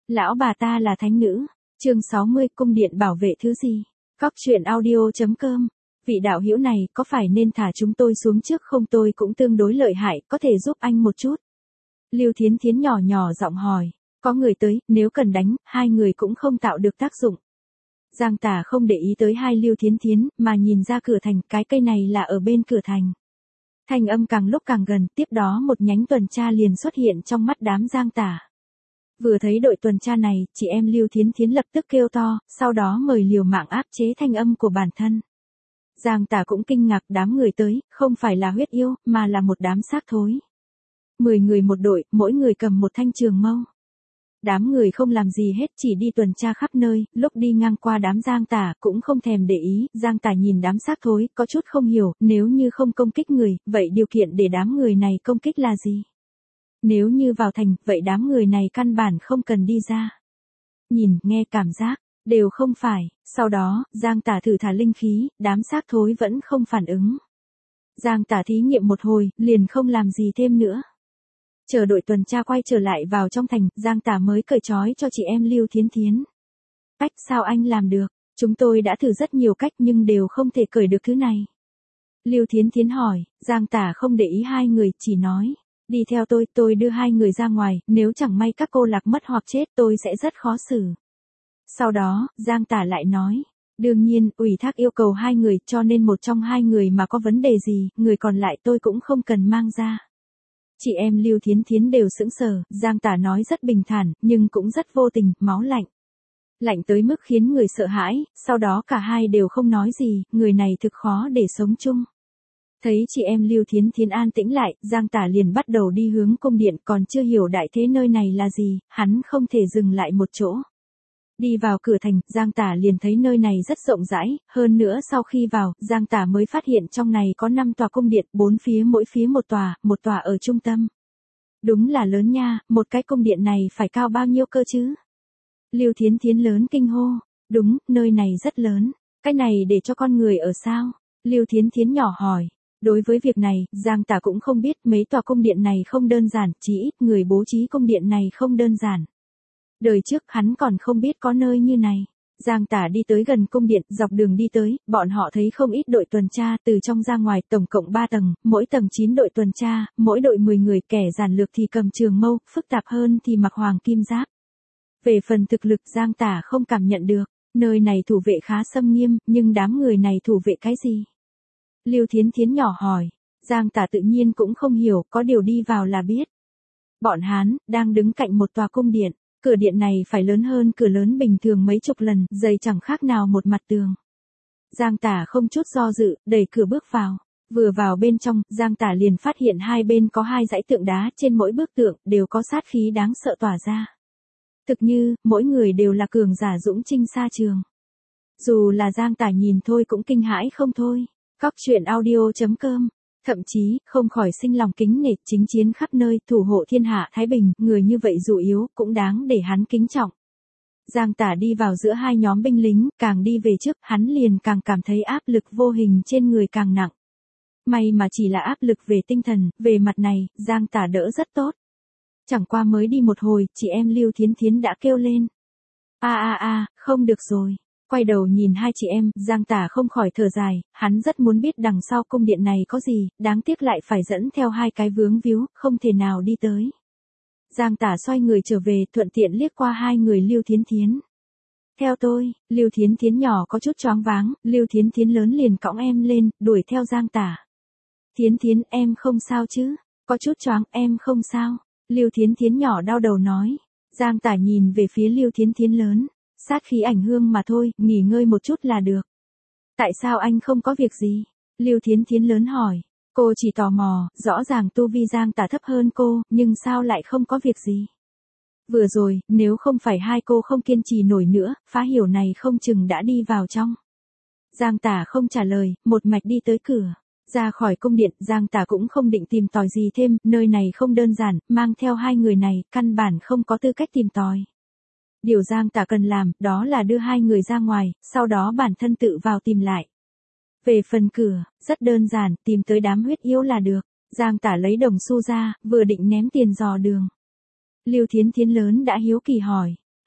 Lão bà ta là thánh nữ. Chương 60, cung điện bảo vệ thứ gì? Góc truyện audio.com. Vị đạo hữu này có phải nên thả chúng tôi xuống trước không, tôi cũng tương đối lợi hại, có thể giúp anh một chút. Lưu Thiến Thiến nhỏ nhỏ giọng hỏi. Có người tới, nếu cần đánh, hai người cũng không tạo được tác dụng. Giang Tả không để ý tới hai Lưu Thiến Thiến, mà nhìn ra cửa thành, cái cây này là ở bên cửa thành. Thanh âm càng lúc càng gần, tiếp đó một nhánh tuần tra liền xuất hiện trong mắt đám Giang Tả. Vừa thấy đội tuần tra này, chị em Lưu Thiến Thiến lập tức kêu to, sau đó mời liều mạng áp chế thanh âm của bản thân. Giang Tả cũng kinh ngạc, đám người tới, không phải là huyết yêu, mà là một đám xác thối. 10 người một đội, mỗi người cầm một thanh trường mâu. Đám người không làm gì hết, chỉ đi tuần tra khắp nơi, lúc đi ngang qua đám Giang Tả cũng không thèm để ý. Giang Tả nhìn đám xác thối, có chút không hiểu, nếu như không công kích người, vậy điều kiện để đám người này công kích là gì? Nếu như vào thành, vậy đám người này căn bản không cần đi ra. Nhìn, nghe, cảm giác, đều không phải. Sau đó, Giang Tả thử thả linh khí, đám xác thối vẫn không phản ứng. Giang Tả thí nghiệm một hồi, liền không làm gì thêm nữa. Chờ đội tuần tra quay trở lại vào trong thành, Giang Tả mới cởi trói cho chị em Lưu Thiến Thiến. Cách sao anh làm được? Chúng tôi đã thử rất nhiều cách nhưng đều không thể cởi được thứ này. Lưu Thiến Thiến hỏi, Giang Tả không để ý hai người, chỉ nói, đi theo tôi đưa hai người ra ngoài, nếu chẳng may các cô lạc mất hoặc chết tôi sẽ rất khó xử. Sau đó, Giang Tả lại nói, đương nhiên, ủy thác yêu cầu hai người, cho nên một trong hai người mà có vấn đề gì, người còn lại tôi cũng không cần mang ra. Chị em Lưu Thiến Thiến đều sững sờ, Giang Tả nói rất bình thản, nhưng cũng rất vô tình, máu lạnh. Lạnh tới mức khiến người sợ hãi, sau đó cả hai đều không nói gì, người này thực khó để sống chung. Thấy chị em Lưu Thiến Thiến an tĩnh lại, Giang Tả liền bắt đầu đi hướng cung điện, còn chưa hiểu đại thế nơi này là gì, hắn không thể dừng lại một chỗ. Đi vào cửa thành, Giang Tả liền thấy nơi này rất rộng rãi, hơn nữa sau khi vào, Giang Tả mới phát hiện trong này có 5 tòa cung điện, 4 phía mỗi phía một tòa ở trung tâm. Đúng là lớn nha, một cái cung điện này phải cao bao nhiêu cơ chứ? Lưu Thiến Thiến lớn kinh hô, đúng, nơi này rất lớn, cái này để cho con người ở sao? Lưu Thiến Thiến nhỏ hỏi. Đối với việc này, Giang Tả cũng không biết, mấy tòa cung điện này không đơn giản, chỉ ít người bố trí cung điện này không đơn giản. Đời trước hắn còn không biết có nơi như này. Giang Tả đi tới gần cung điện, dọc đường đi tới, bọn họ thấy không ít đội tuần tra, từ trong ra ngoài, tổng cộng 3 tầng, mỗi tầng 9 đội tuần tra, mỗi đội 10 người, kẻ giản lược thì cầm trường mâu, phức tạp hơn thì mặc hoàng kim giáp. Về phần thực lực, Giang Tả không cảm nhận được, nơi này thủ vệ khá xâm nghiêm, nhưng đám người này thủ vệ cái gì? Lưu Thiến Thiến nhỏ hỏi, Giang Tả tự nhiên cũng không hiểu, có điều đi vào là biết. Bọn Hán, đang đứng cạnh một tòa cung điện, cửa điện này phải lớn hơn cửa lớn bình thường mấy chục lần, dày chẳng khác nào một mặt tường. Giang Tả không chút do dự, đẩy cửa bước vào. Vừa vào bên trong, Giang Tả liền phát hiện hai bên có hai dãy tượng đá, trên mỗi bức tượng, đều có sát khí đáng sợ tỏa ra. Thực như, mỗi người đều là cường giả dũng chinh xa trường. Dù là Giang Tả nhìn thôi cũng kinh hãi không thôi. Góc truyện audio.com. Thậm chí, không khỏi sinh lòng kính nể, chính chiến khắp nơi, thủ hộ thiên hạ thái bình, người như vậy dù yếu, cũng đáng để hắn kính trọng. Giang Tả đi vào giữa hai nhóm binh lính, càng đi về trước, hắn liền càng cảm thấy áp lực vô hình trên người càng nặng. May mà chỉ là áp lực về tinh thần, về mặt này, Giang Tả đỡ rất tốt. Chẳng qua mới đi một hồi, chị em Lưu Thiến Thiến đã kêu lên. Không được rồi. Quay đầu nhìn hai chị em, Giang Tả không khỏi thở dài, hắn rất muốn biết đằng sau cung điện này có gì, đáng tiếc lại phải dẫn theo hai cái vướng víu, không thể nào đi tới. Giang Tả xoay người trở về, thuận tiện liếc qua hai người Lưu Thiến Thiến. Theo tôi, Lưu Thiến Thiến nhỏ có chút choáng váng, Lưu Thiến Thiến lớn liền cõng em lên, đuổi theo Giang Tả. Thiến Thiến, em không sao chứ? Có chút choáng, em không sao. Lưu Thiến Thiến nhỏ đau đầu nói. Giang Tả nhìn về phía Lưu Thiến Thiến lớn. Sát khí ảnh hương mà thôi, nghỉ ngơi một chút là được. Tại sao anh không có việc gì? Lưu Thiến Thiến lớn hỏi. Cô chỉ tò mò, rõ ràng tu vi Giang Tả thấp hơn cô, nhưng sao lại không có việc gì? Vừa rồi, nếu không phải hai cô không kiên trì nổi nữa, Phá Hiểu này không chừng đã đi vào trong. Giang Tả không trả lời, một mạch đi tới cửa. Ra khỏi cung điện, Giang Tả cũng không định tìm tòi gì thêm, nơi này không đơn giản, mang theo hai người này, căn bản không có tư cách tìm tòi. Điều Giang Tả cần làm, đó là đưa hai người ra ngoài, sau đó bản thân tự vào tìm lại. Về phần cửa, rất đơn giản, tìm tới đám huyết yêu là được. Giang Tả lấy đồng xu ra, vừa định ném tiền dò đường. Lưu Thiến Thiến lớn đã hiếu kỳ hỏi,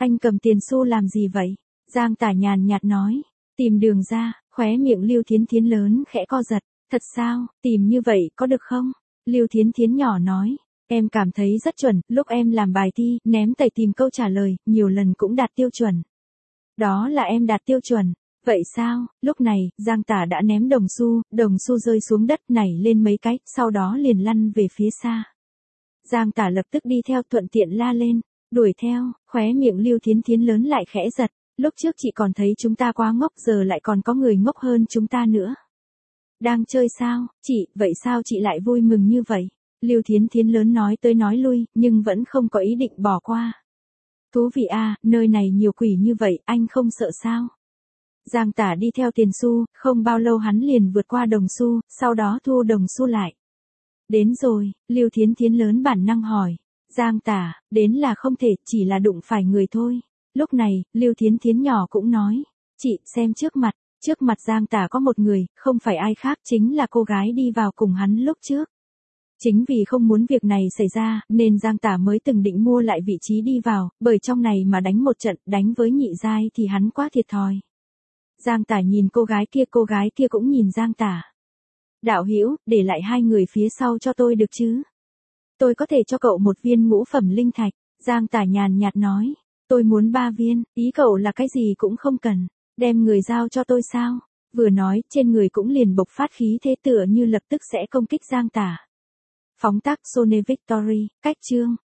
Anh cầm tiền xu làm gì vậy? Giang Tả nhàn nhạt nói. Tìm đường ra, khóe miệng Lưu Thiến Thiến lớn khẽ co giật. Thật sao, tìm như vậy có được không? Lưu Thiến Thiến nhỏ nói. Em cảm thấy rất chuẩn, lúc em làm bài thi, ném tẩy tìm câu trả lời, nhiều lần cũng đạt tiêu chuẩn. Đó là em đạt tiêu chuẩn. Vậy sao? Lúc này, Giang Tả đã ném đồng xu rơi xuống đất nảy lên mấy cái, sau đó liền lăn về phía xa. Giang Tả lập tức đi theo thuận tiện la lên, đuổi theo, khóe miệng Lưu Thiến Thiến lớn lại khẽ giật. Lúc trước chị còn thấy chúng ta quá ngốc, giờ lại còn có người ngốc hơn chúng ta nữa. Đang chơi sao, chị, vậy sao chị lại vui mừng như vậy? Lưu Thiến Thiến lớn nói tới nói lui, nhưng vẫn không có ý định bỏ qua. Thú vị à, nơi này nhiều quỷ như vậy, anh không sợ sao? Giang Tả đi theo tiền xu, không bao lâu hắn liền vượt qua đồng xu, sau đó thu đồng xu lại. Đến rồi, Lưu Thiến Thiến lớn bản năng hỏi. Giang Tả, đến là không thể, chỉ là đụng phải người thôi. Lúc này, Lưu Thiến Thiến nhỏ cũng nói. Chị, xem trước mặt Giang Tả có một người, không phải ai khác, chính là cô gái đi vào cùng hắn lúc trước. Chính vì không muốn việc này xảy ra, nên Giang Tả mới từng định mua lại vị trí đi vào, bởi trong này mà đánh một trận, đánh với nhị giai thì hắn quá thiệt thòi. Giang Tả nhìn cô gái kia cũng nhìn Giang Tả. Đạo hữu, để lại 2 người phía sau cho tôi được chứ? Tôi có thể cho cậu 1 viên ngũ phẩm linh thạch. Giang Tả nhàn nhạt nói. Tôi muốn 3 viên, ý cậu là cái gì cũng không cần. Đem người giao cho tôi sao? Vừa nói, trên người cũng liền bộc phát khí thế tựa như lập tức sẽ công kích Giang Tả. Phóng tác Sone Victory, cách chương.